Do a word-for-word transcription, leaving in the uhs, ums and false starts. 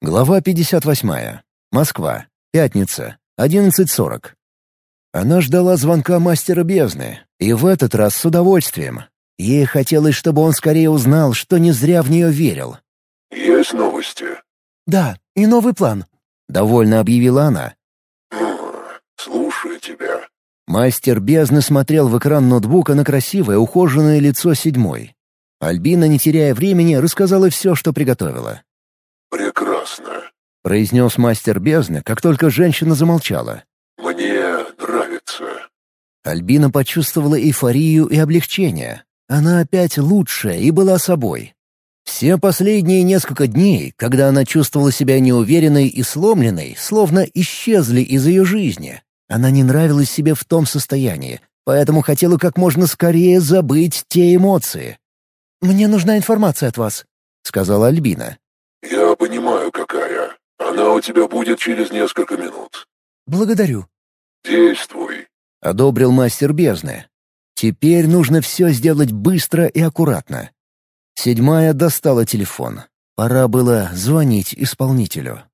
Глава пятьдесят восьмая. Москва. Пятница. одиннадцать сорок. Она ждала звонка мастера бездны, и в этот раз с удовольствием. Ей хотелось, чтобы он скорее узнал, что не зря в нее верил. «Есть новости?» «Да, и новый план», — довольно объявила она. «Слушаю тебя». Мастер бездны смотрел в экран ноутбука на красивое, ухоженное лицо седьмой. Альбина, не теряя времени, рассказала все, что приготовила. «Прекрасно», — произнес мастер бездны, как только женщина замолчала. «Мне нравится». Альбина почувствовала эйфорию и облегчение. Она опять лучшая и была собой. Все последние несколько дней, когда она чувствовала себя неуверенной и сломленной, словно исчезли из ее жизни. Она не нравилась себе в том состоянии, поэтому хотела как можно скорее забыть те эмоции. «Мне нужна информация от вас», — сказала Альбина. «Я понимаю, какая. Она у тебя будет через несколько минут». «Благодарю». «Действуй», — одобрил мастер бездны. «Теперь нужно все сделать быстро и аккуратно». Седьмая достала телефон. Пора было звонить исполнителю.